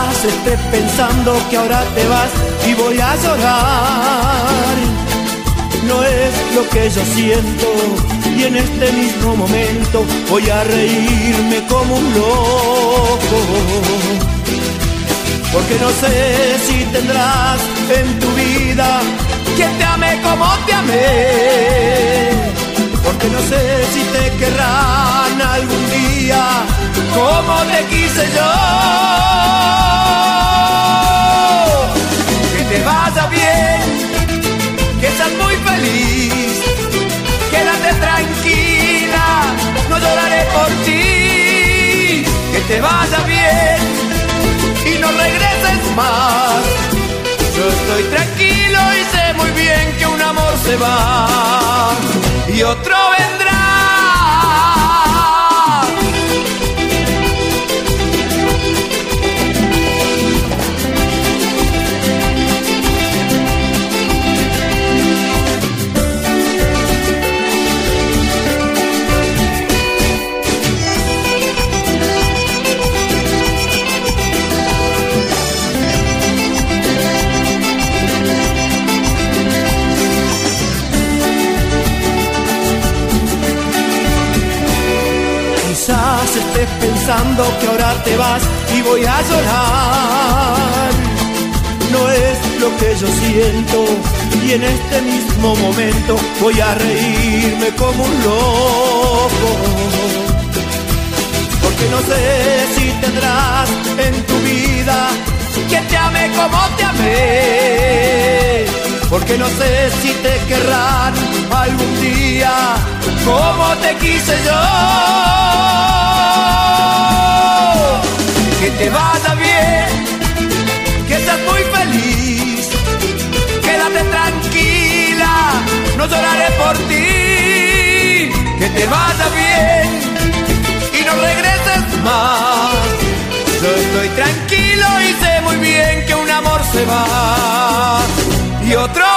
Quizás estés pensando que ahora te vas y voy a llorar. No es lo que yo siento y en este mismo momento voy a reírme como un loco. Porque no sé si tendrás en tu vida quien te ame como te amé. Porque no sé si te querrán algún día como te quise yo. Que te vaya bien, que seas muy feliz, quédate tranquila, no lloraré por ti. Que te vaya bien y no regreses más. Yo estoy tranquilo y sé muy bien que un amor se va y otro vendrá. Quizás estés pensando que ahora te vas y voy a llorar. No es lo que yo siento y en este mismo momento voy a reírme como un loco. Porque no sé si tendrás en tu vida quien te ame como te amé. Porque no sé si te querrán algún día como te quise yo. Que te vaya bien, que seas muy feliz, quédate tranquila, no lloraré por ti. Que te vaya bien y no regreses más. Yo estoy tranquilo y sé muy bien que un amor se va y otro